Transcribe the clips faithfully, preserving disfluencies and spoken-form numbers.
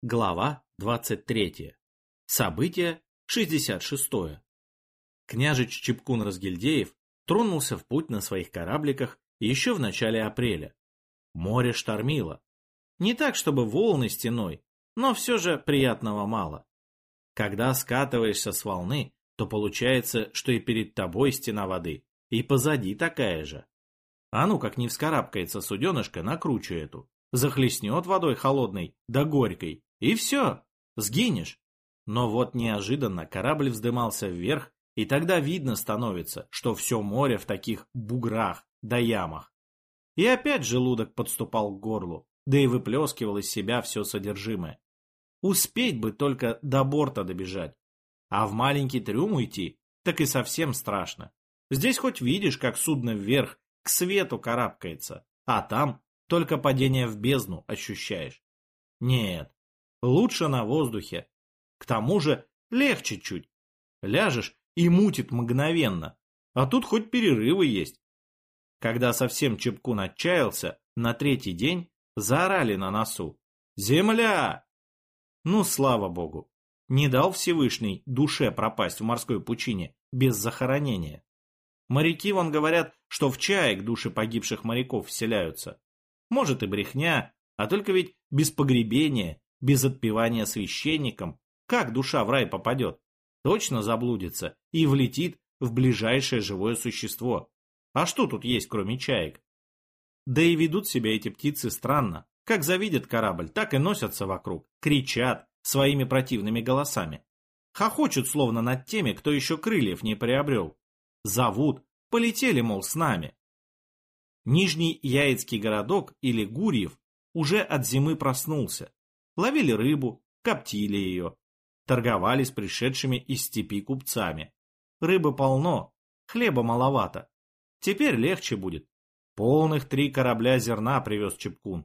Глава двадцать третья. Событие шестьдесят шестое. Княжич Чепкун-Разгильдеев тронулся в путь на своих корабликах еще в начале апреля. Море штормило. Не так, чтобы волны стеной, но все же приятного мало. Когда скатываешься с волны, то получается, что и перед тобой стена воды, и позади такая же. А ну как не вскарабкается суденышко на кручу эту, захлестнет водой холодной да горькой, и все, сгинешь. Но вот неожиданно корабль вздымался вверх, и тогда видно становится, что все море в таких буграх да ямах. И опять желудок подступал к горлу, да и выплескивал из себя все содержимое. Успеть бы только до борта добежать. А в маленький трюм уйти, так и совсем страшно. Здесь хоть видишь, как судно вверх к свету карабкается, а там только падение в бездну ощущаешь. Нет, лучше на воздухе. К тому же легче чуть. Ляжешь и мутит мгновенно, а тут хоть перерывы есть. Когда совсем Чепкун отчаялся, на третий день заорали на носу: «Земля!» Ну, слава богу, не дал Всевышний душе пропасть в морской пучине без захоронения. Моряки вон говорят, что в чаек души погибших моряков вселяются. Может и брехня, а только ведь без погребения, без отпевания священникам, как душа в рай попадет? Точно заблудится и влетит в ближайшее живое существо. А что тут есть, кроме чаек? Да и ведут себя эти птицы странно. Как завидят корабль, так и носятся вокруг, кричат своими противными голосами. Хохочут словно над теми, кто еще крыльев не приобрел. Зовут, полетели, мол, с нами. Нижний Яицкий городок, или Гурьев, уже от зимы проснулся. Ловили рыбу, коптили ее. Торговали с пришедшими из степи купцами. Рыбы полно, хлеба маловато. Теперь легче будет. Полных три корабля зерна привез Чепкун.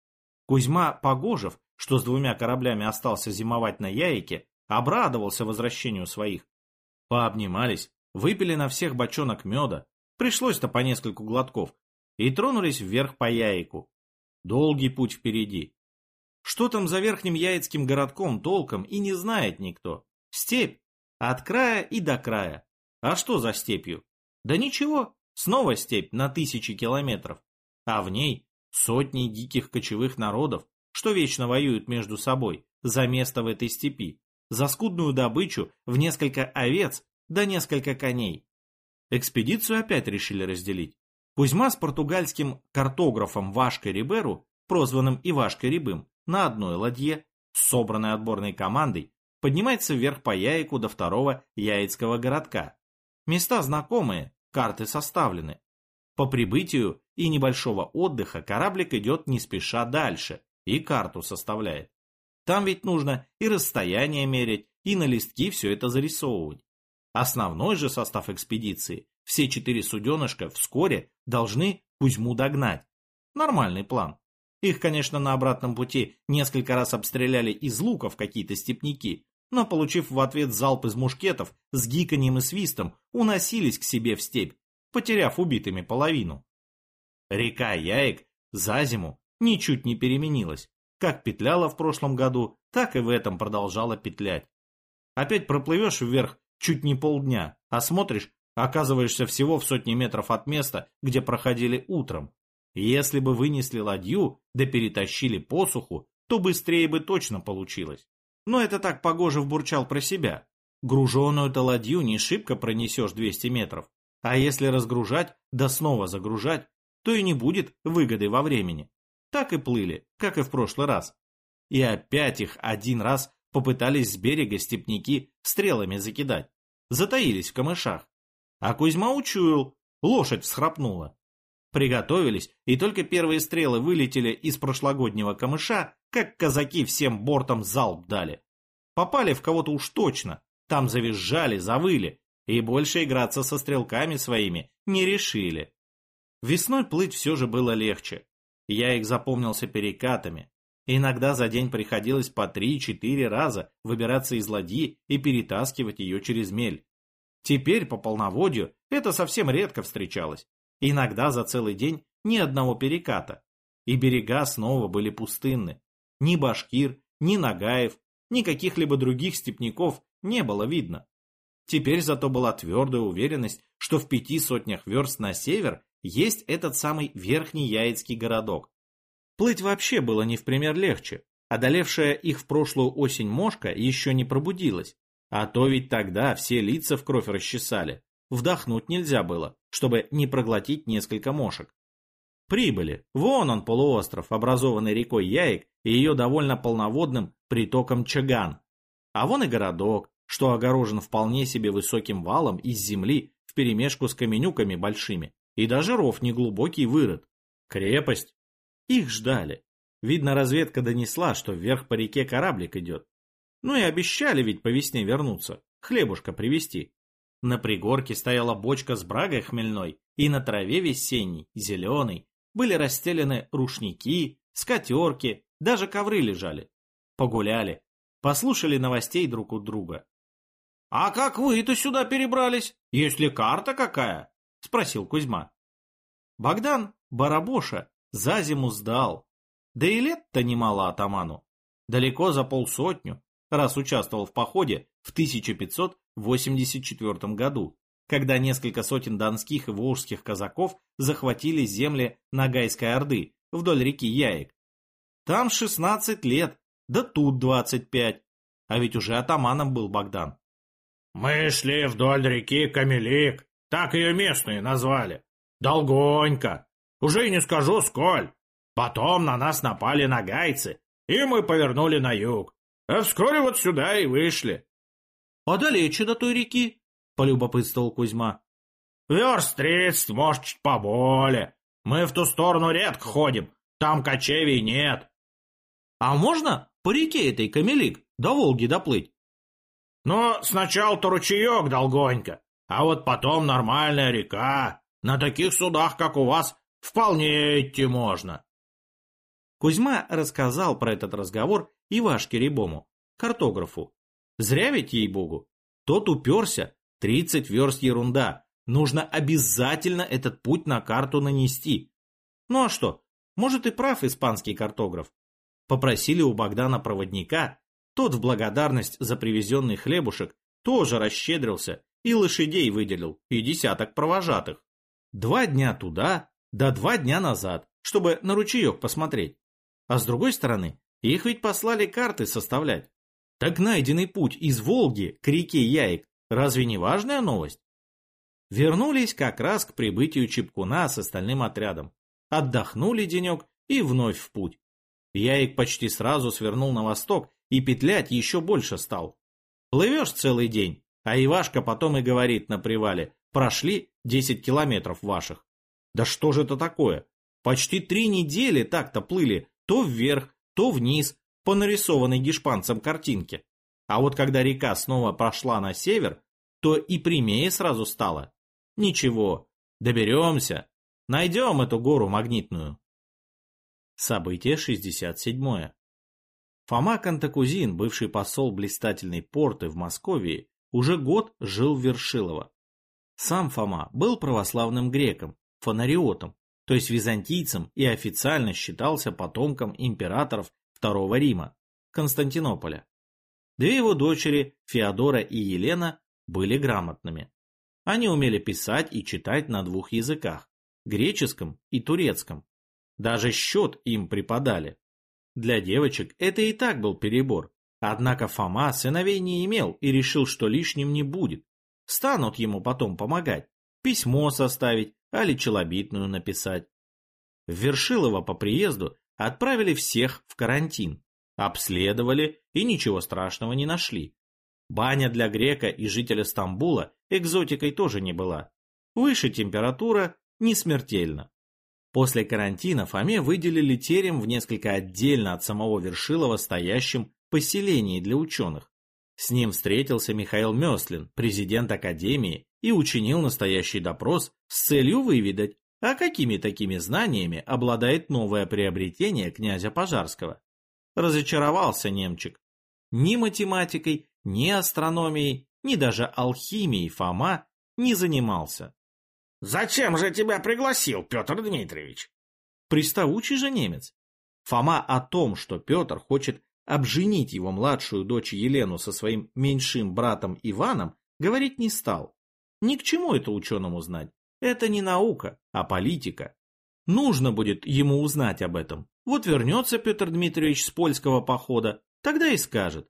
Кузьма Погожев, что с двумя кораблями остался зимовать на Яике, обрадовался возвращению своих. Пообнимались, выпили на всех бочонок меда, пришлось-то по нескольку глотков, и тронулись вверх по Яику. Долгий путь впереди. Что там за верхним яицким городком толком и не знает никто. Степь. От края и до края. А что за степью? Да ничего, снова степь на тысячи километров. А в ней сотни диких кочевых народов, что вечно воюют между собой за место в этой степи, за скудную добычу в несколько овец да несколько коней. Экспедицию опять решили разделить. Кузьма с португальским картографом Вашкой Риберу, прозванным Ивашкой Рябым, на одной ладье, с собранной отборной командой, поднимается вверх по Яику до второго Яицкого городка. Места знакомые, карты составлены. По прибытию и небольшого отдыха кораблик идет не спеша дальше и карту составляет. Там ведь нужно и расстояние мерить, и на листки все это зарисовывать. Основной же состав экспедиции, все четыре суденышка вскоре должны Кузьму догнать. Нормальный план. Их, конечно, на обратном пути несколько раз обстреляли из луков какие-то степняки, но, получив в ответ залп из мушкетов, с гиканьем и свистом уносились к себе в степь, потеряв убитыми половину. Река Яик за зиму ничуть не переменилась. Как петляла в прошлом году, так и в этом продолжала петлять. Опять проплывешь вверх чуть не полдня, а смотришь, оказываешься всего в сотне метров от места, где проходили утром. Если бы вынесли ладью, да перетащили посуху, то быстрее бы точно получилось. Но это так Погожев бурчал про себя. Груженую-то ладью не шибко пронесешь двести метров, а если разгружать, да снова загружать, то и не будет выгоды во времени. Так и плыли, как и в прошлый раз. И опять их один раз попытались с берега степняки стрелами закидать. Затаились в камышах. А Кузьма учуял, лошадь всхрапнула. Приготовились, и только первые стрелы вылетели из прошлогоднего камыша, как казаки всем бортом залп дали. Попали в кого-то уж точно, там завизжали, завыли, и больше играться со стрелками своими не решили. Весной плыть все же было легче. Я их запомнился перекатами. Иногда за день приходилось по три-четыре раза выбираться из ладьи и перетаскивать ее через мель. Теперь по полноводью это совсем редко встречалось. Иногда за целый день ни одного переката. И берега снова были пустынны. Ни башкир, ни нагаев, ни каких-либо других степняков не было видно. Теперь зато была твердая уверенность, что в пяти сотнях верст на север есть этот самый Верхний Яицкий городок. Плыть вообще было не в пример легче. Одолевшая их в прошлую осень мошка еще не пробудилась. А то ведь тогда все лица в кровь расчесали. Вдохнуть нельзя было, чтобы не проглотить несколько мошек. Прибыли. Вон он, полуостров, образованный рекой Яик и ее довольно полноводным притоком Чаган. А вон и городок, что огорожен вполне себе высоким валом из земли вперемешку с каменюками большими, и даже ров неглубокий вырыт. Крепость. Их ждали. Видно, разведка донесла, что вверх по реке кораблик идет. Ну и обещали ведь по весне вернуться, хлебушка привезти. На пригорке стояла бочка с брагой хмельной, и на траве весенней, зеленой, были расстелены рушники, скатерки, даже ковры лежали. Погуляли, послушали новостей друг у друга. — А как вы-то сюда перебрались? Есть ли карта какая? — спросил Кузьма. Богдан Барабоша за зиму сдал. Да и лет-то немало атаману. Далеко за полсотню, раз участвовал в походе в тысяча пятьсот восемьдесят четвёртом году, когда несколько сотен донских и волжских казаков захватили земли Ногайской Орды вдоль реки Яик. Там шестнадцать лет, да тут двадцать пять, а ведь уже атаманом был Богдан. «Мы шли вдоль реки Камелик, так ее местные назвали. Долгонько, уже и не скажу сколь. Потом на нас напали нагайцы, и мы повернули на юг, а вскоре вот сюда и вышли». «А далече до той реки?» — полюбопытствовал Кузьма. «Верст тридцать, может, чуть поболее. Мы в ту сторону редко ходим, там кочевий нет». «А можно по реке этой Камелик до Волги доплыть?» «Ну, сначала-то ручеек долгонько, а вот потом нормальная река. На таких судах, как у вас, вполне идти можно». Кузьма рассказал про этот разговор Ивашке Рябому, картографу. Зря ведь, ей-богу. Тот уперся. Тридцать верст ерунда. Нужно обязательно этот путь на карту нанести. Ну а что, может и прав испанский картограф. Попросили у Богдана проводника. Тот в благодарность за привезенный хлебушек тоже расщедрился и лошадей выделил, и десяток провожатых. Два дня туда, да два дня назад, чтобы на ручеек посмотреть. А с другой стороны, их ведь послали карты составлять. Так найденный путь из Волги к реке Яик разве не важная новость? Вернулись как раз к прибытию Чепкуна с остальным отрядом. Отдохнули денек и вновь в путь. Яик почти сразу свернул на восток и петлять еще больше стал. Плывешь целый день, а Ивашка потом и говорит на привале: прошли десять километров ваших. Да что же это такое? Почти три недели так-то плыли, то вверх, то вниз, по нарисованной гешпанцем картинке. А вот когда река снова прошла на север, то и прямее сразу стало. Ничего, доберемся, найдем эту гору магнитную. Событие шестьдесят седьмое. Фома Кантакузин, бывший посол блистательной порты в Московии, уже год жил в Вершилово. Сам Фома был православным греком, фонариотом, то есть византийцем, и официально считался потомком императоров Второго Рима, Константинополя. Две его дочери, Феодора и Елена, были грамотными. Они умели писать и читать на двух языках – греческом и турецком. Даже счет им преподали. Для девочек это и так был перебор. Однако Фома сыновей не имел и решил, что лишним не будет. Станут ему потом помогать, письмо составить, али челобитную написать. В Вершилово по приезду отправили всех в карантин. Обследовали и ничего страшного не нашли. Баня для грека и жителя Стамбула экзотикой тоже не была. Выше температура, не смертельно. После карантина Фоме выделили терем в несколько отдельно от самого Вершилова стоящем поселении для ученых. С ним встретился Михаил Мёслин, президент Академии, и учинил настоящий допрос с целью выведать, а какими такими знаниями обладает новое приобретение князя Пожарского. Разочаровался немчик. Ни математикой, ни астрономией, ни даже алхимией Фома не занимался. «Зачем же тебя пригласил, Петр Дмитриевич?» Приставучий же немец. Фома о том, что Петр хочет обженить его младшую дочь Елену со своим меньшим братом Иваном, говорить не стал. Ни к чему это ученому знать. Это не наука, а политика. Нужно будет ему узнать об этом. Вот вернется Петр Дмитриевич с польского похода, тогда и скажет.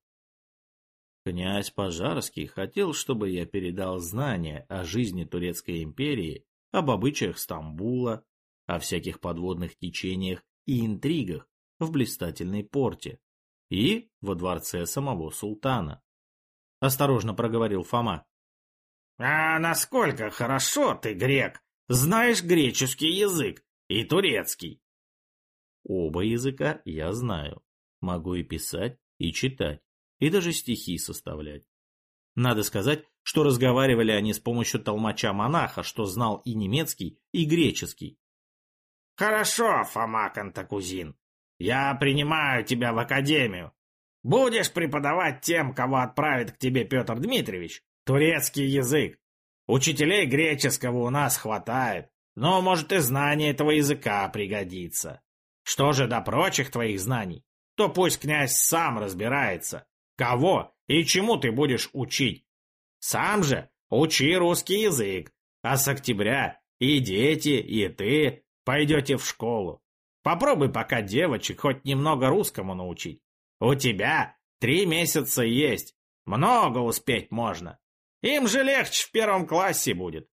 Князь Пожарский хотел, чтобы я передал знания о жизни Турецкой империи, об обычаях Стамбула, о всяких подводных течениях и интригах в блистательной порте и во дворце самого султана. Осторожно проговорил Фома. — А насколько хорошо ты, грек, знаешь греческий язык и турецкий? — Оба языка я знаю. Могу и писать, и читать, и даже стихи составлять. Надо сказать, что разговаривали они с помощью толмача-монаха, что знал и немецкий, и греческий. — Хорошо, Фома Кантакузин, я принимаю тебя в академию. Будешь преподавать тем, кого отправит к тебе Петр Дмитриевич, турецкий язык. Учителей греческого у нас хватает, но, может, и знание этого языка пригодится. Что же до прочих твоих знаний, то пусть князь сам разбирается, кого и чему ты будешь учить. Сам же учи русский язык, а с октября и дети, и ты пойдете в школу. Попробуй пока девочек хоть немного русскому научить. У тебя три месяца есть, много успеть можно. Им же легче в первом классе будет.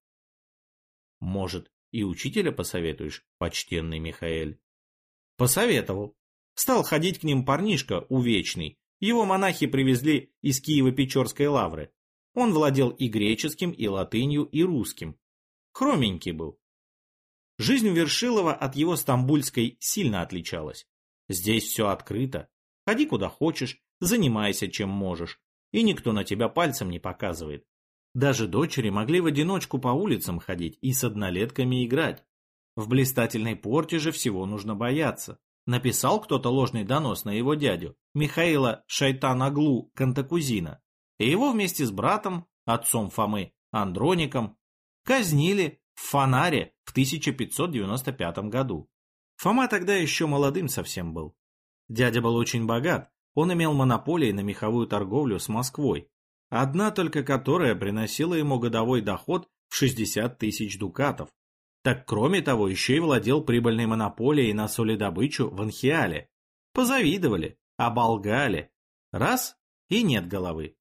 Может, и учителя посоветуешь, почтенный Михаэль? Посоветовал. Стал ходить к ним парнишка увечный. Его монахи привезли из Киево-Печорской лавры. Он владел и греческим, и латынью, и русским. Хроменький был. Жизнь Вершилова от его стамбульской сильно отличалась. Здесь все открыто. Ходи куда хочешь, занимайся чем можешь. И никто на тебя пальцем не показывает. Даже дочери могли в одиночку по улицам ходить и с однолетками играть. В блистательной порте же всего нужно бояться. Написал кто-то ложный донос на его дядю, Михаила Шайтан-Аглу Кантакузина, и его вместе с братом, отцом Фомы, Андроником, казнили в Фанаре в тысяча пятьсот девяносто пятом году. Фома тогда еще молодым совсем был. Дядя был очень богат, он имел монополии на меховую торговлю с Москвой, одна только которая приносила ему годовой доход в шестьдесят тысяч дукатов. Так кроме того еще и владел прибыльной монополией на соледобычу в Анхиале. Позавидовали, оболгали. Раз — и нет головы.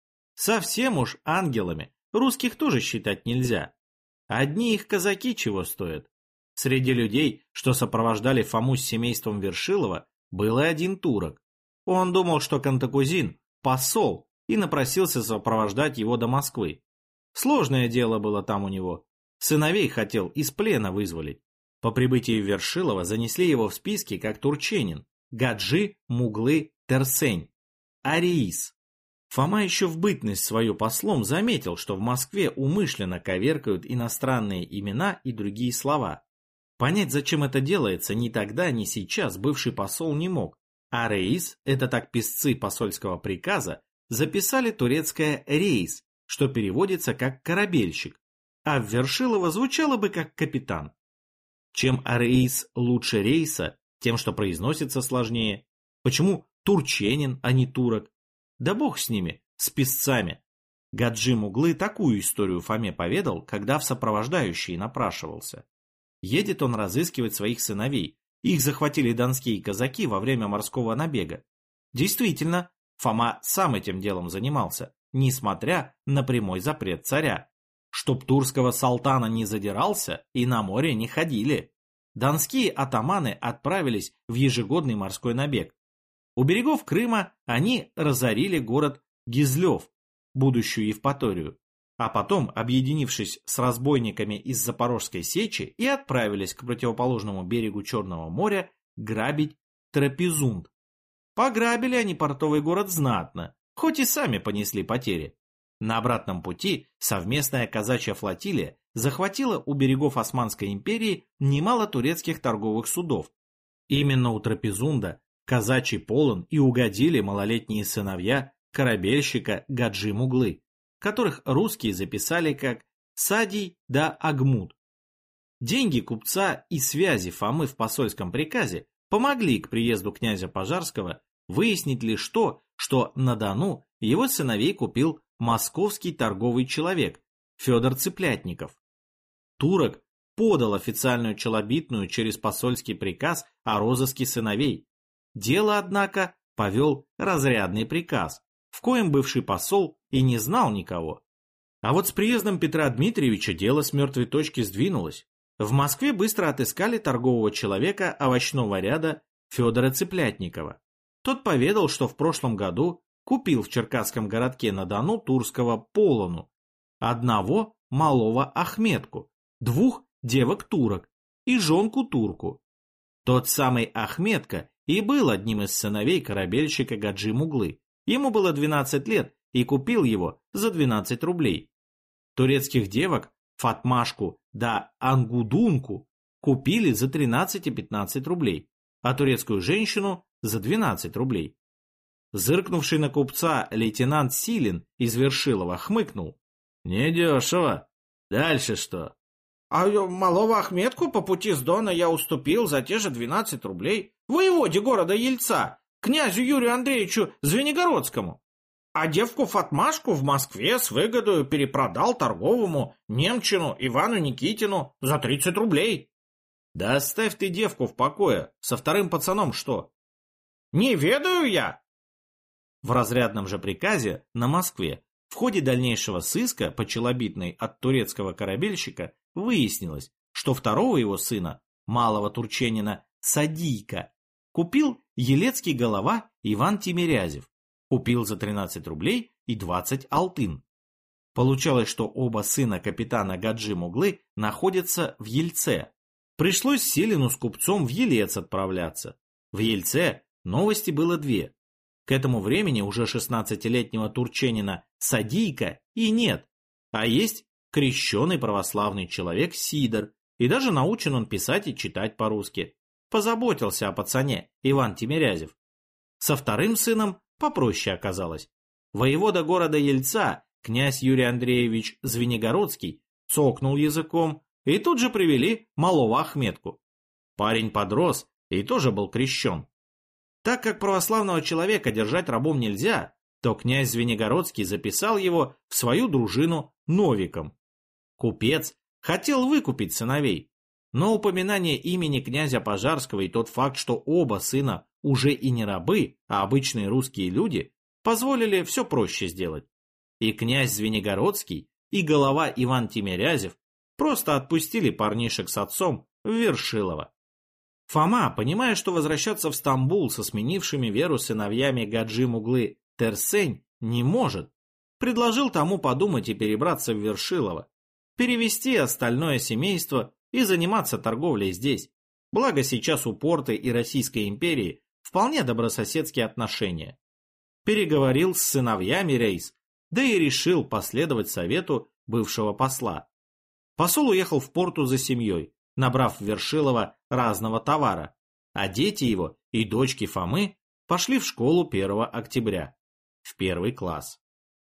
Совсем уж ангелами русских тоже считать нельзя. Одни их казаки чего стоят. Среди людей, что сопровождали Фому с семейством Вершилова, был и один турок. Он думал, что Кантакузин – посол, и напросился сопровождать его до Москвы. Сложное дело было там у него. Сыновей хотел из плена вызволить. По прибытии Вершилова занесли его в списки как турченин, Гаджи Муглы Терсень, ариис. Фома еще в бытность свою послом заметил, что в Москве умышленно коверкают иностранные имена и другие слова. Понять, зачем это делается, ни тогда, ни сейчас бывший посол не мог. А рейс, это так писцы посольского приказа, записали турецкое рейс, что переводится как корабельщик, а в Вершилова звучало бы как капитан. Чем рейс лучше рейса, тем, что произносится сложнее. Почему турченин, а не турок? Да бог с ними, с писцами. Гаджи Муглы такую историю Фоме поведал, когда в сопровождающие напрашивался. Едет он разыскивать своих сыновей. Их захватили донские казаки во время морского набега. Действительно, Фома сам этим делом занимался, несмотря на прямой запрет царя. Чтоб турского салтана не задирался и на море не ходили. Донские атаманы отправились в ежегодный морской набег. У берегов Крыма они разорили город Гизлев, будущую Евпаторию, а потом, объединившись с разбойниками из Запорожской сечи, и отправились к противоположному берегу Черного моря грабить Трапезунд. Пограбили они портовый город знатно, хоть и сами понесли потери. На обратном пути совместная казачья флотилия захватила у берегов Османской империи немало турецких торговых судов. Именно у Трапезунда казачий полон и угодили малолетние сыновья корабельщика Гаджи Муглы, которых русские записали как Садий да Агмуд. Деньги купца и связи Фомы в посольском приказе помогли к приезду князя Пожарского выяснить лишь то, что на Дону его сыновей купил московский торговый человек Федор Цыплятников. Турок подал официальную челобитную через посольский приказ о розыске сыновей. Дело, однако, повел разрядный приказ, в коем бывший посол и не знал никого. А вот с приездом Петра Дмитриевича дело с мертвой точки сдвинулось. В Москве быстро отыскали торгового человека овощного ряда Федора Цыплятникова. Тот поведал, что в прошлом году купил в черкасском городке на Дону турского полону, одного малого Ахметку, двух девок-турок и жонку-турку. Тот самый Ахметка и был одним из сыновей корабельщика Гаджи Муглы. Ему было двенадцать лет, и купил его за двенадцать рублей. Турецких девок Фатмашку да Ангудунку купили за тринадцать и пятнадцать рублей, а турецкую женщину за двенадцать рублей. Зыркнувший на купца лейтенант Силин из Вершилова хмыкнул. «Недешево. Дальше что?» А малого Ахметку по пути с Дона я уступил за те же двенадцать рублей воеводе города Ельца, князю Юрию Андреевичу Звенигородскому. А девку Фатмашку в Москве с выгодою перепродал торговому немчину Ивану Никитину за тридцать рублей. Да оставь ты девку в покое, со вторым пацаном что? Не ведаю я. В разрядном же приказе на Москве в ходе дальнейшего сыска по челобитной от турецкого корабельщика выяснилось, что второго его сына, малого турчанина Садийка, купил елецкий голова Иван Тимирязев. Купил за тринадцать рублей и двадцать алтын. Получалось, что оба сына капитана Гаджи Муглы находятся в Ельце. Пришлось Силину с купцом в Елец отправляться. В Ельце новости было две. К этому времени уже шестнадцатилетнего турчанина Садийка и нет, а есть крещеный православный человек Сидор, и даже научен он писать и читать по-русски. Позаботился о пацане Иван Тимирязев. Со вторым сыном попроще оказалось. Воевода города Ельца, князь Юрий Андреевич Звенигородский, цокнул языком, и тут же привели малого Ахметку. Парень подрос и тоже был крещен. Так как православного человека держать рабом нельзя, то князь Звенигородский записал его в свою дружину Новиком. Купец хотел выкупить сыновей, но упоминание имени князя Пожарского и тот факт, что оба сына уже и не рабы, а обычные русские люди, позволили все проще сделать. И князь Звенигородский, и голова Иван Тимирязев просто отпустили парнишек с отцом в Вершилово. Фома, понимая, что возвращаться в Стамбул со сменившими веру сыновьями Гаджи Муглы Терсень не может, предложил тому подумать и перебраться в Вершилово, перевести остальное семейство и заниматься торговлей здесь. Благо сейчас у порта и Российской империи вполне добрососедские отношения. Переговорил с сыновьями Рейс, да и решил последовать совету бывшего посла. Посол уехал в порту за семьей, набрав в Вершилово разного товара, а дети его и дочки Фомы пошли в школу первого октября, в первый класс.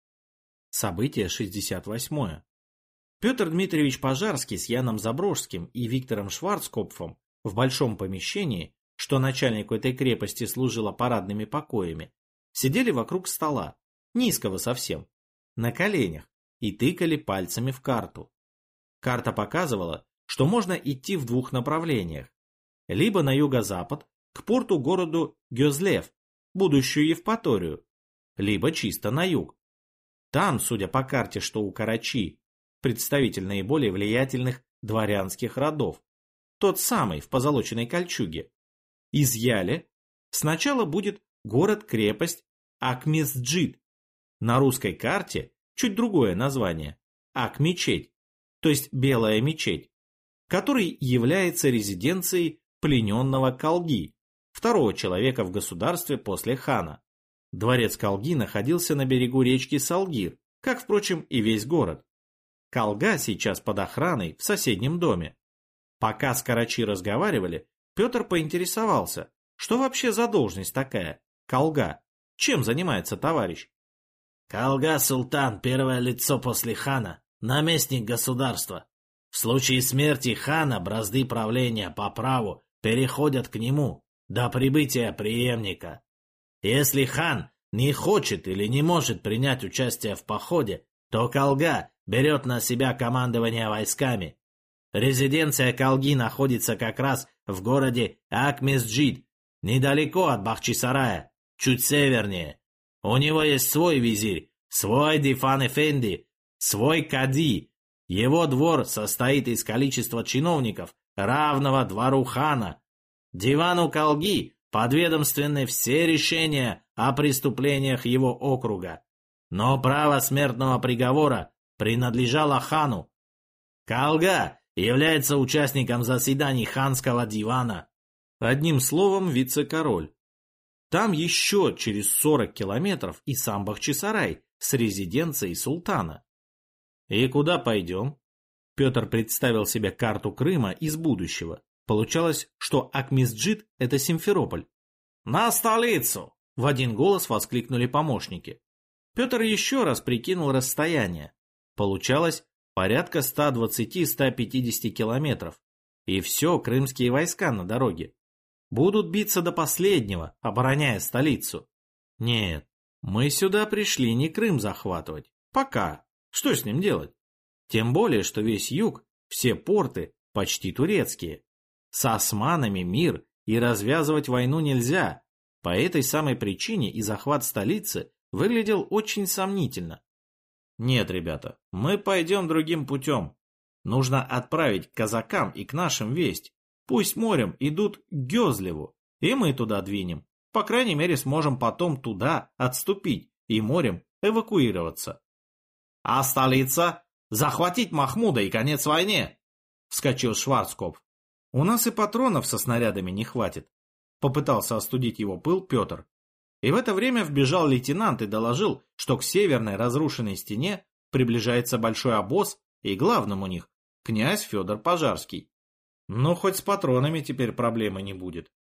Событие шестьдесят восьмое. Петр Дмитриевич Пожарский с Яном Заброжским и Виктором Шварцкопфом в большом помещении, что начальнику этой крепости служило парадными покоями, сидели вокруг стола, низкого совсем, на коленях, и тыкали пальцами в карту. Карта показывала, что можно идти в двух направлениях. Либо на юго-запад, к порту-городу Гёзлев, будущую Евпаторию, либо чисто на юг. Там, судя по карте, что у Карачи, представитель наиболее влиятельных дворянских родов, тот самый в позолоченной кольчуге, изъяли, сначала будет город-крепость Ак-Месджид. На русской карте чуть другое название – Ак-Мечеть, то есть Белая мечеть, который является резиденцией плененного Калги, второго человека в государстве после хана. Дворец Калги находился на берегу речки Салгир, как, впрочем, и весь город. Калга сейчас под охраной в соседнем доме. Пока с Карачи разговаривали, Петр поинтересовался, что вообще за должность такая, Калга, чем занимается товарищ. Калга-султан – первое лицо после хана, наместник государства. В случае смерти хана бразды правления по праву переходят к нему до прибытия преемника. Если хан не хочет или не может принять участие в походе, то Калга берет на себя командование войсками. Резиденция Калги находится как раз в городе Ак-Месджид, недалеко от Бахчисарая, чуть севернее. У него есть свой визирь, свой Дифан-эфенди, свой кади. Его двор состоит из количества чиновников, равного двору хана. Дивану Калги подведомственны все решения о преступлениях его округа. Но право смертного приговора принадлежало хану. Калга является участником заседаний ханского дивана. Одним словом, вице-король. Там еще через сорок километров и сам Бахчисарай с резиденцией султана. И куда пойдем? Петр представил себе карту Крыма из будущего. Получалось, что Ак-Месджид – это Симферополь. «На столицу!» – в один голос воскликнули помощники. Петр еще раз прикинул расстояние. Получалось порядка ста двадцати — ста пятидесяти километров. И все крымские войска на дороге. Будут биться до последнего, обороняя столицу. Нет, мы сюда пришли не Крым захватывать. Пока. Что с ним делать? Тем более, что весь юг, все порты почти турецкие. С османами мир, и развязывать войну нельзя. По этой самой причине и захват столицы выглядел очень сомнительно. Нет, ребята, мы пойдем другим путем. Нужно отправить к казакам и к нашим весть. Пусть морем идут к Гёзлеву, и мы туда двинем. По крайней мере, сможем потом туда отступить и морем эвакуироваться. А столица? Захватить Махмуда и конец войне! Вскочил Шварцкопф. У нас и патронов со снарядами не хватит. Попытался остудить его пыл Петр. И в это время вбежал лейтенант и доложил, что к северной разрушенной стене приближается большой обоз, и главным у них князь Федор Пожарский. Ну, хоть с патронами теперь проблемы не будет.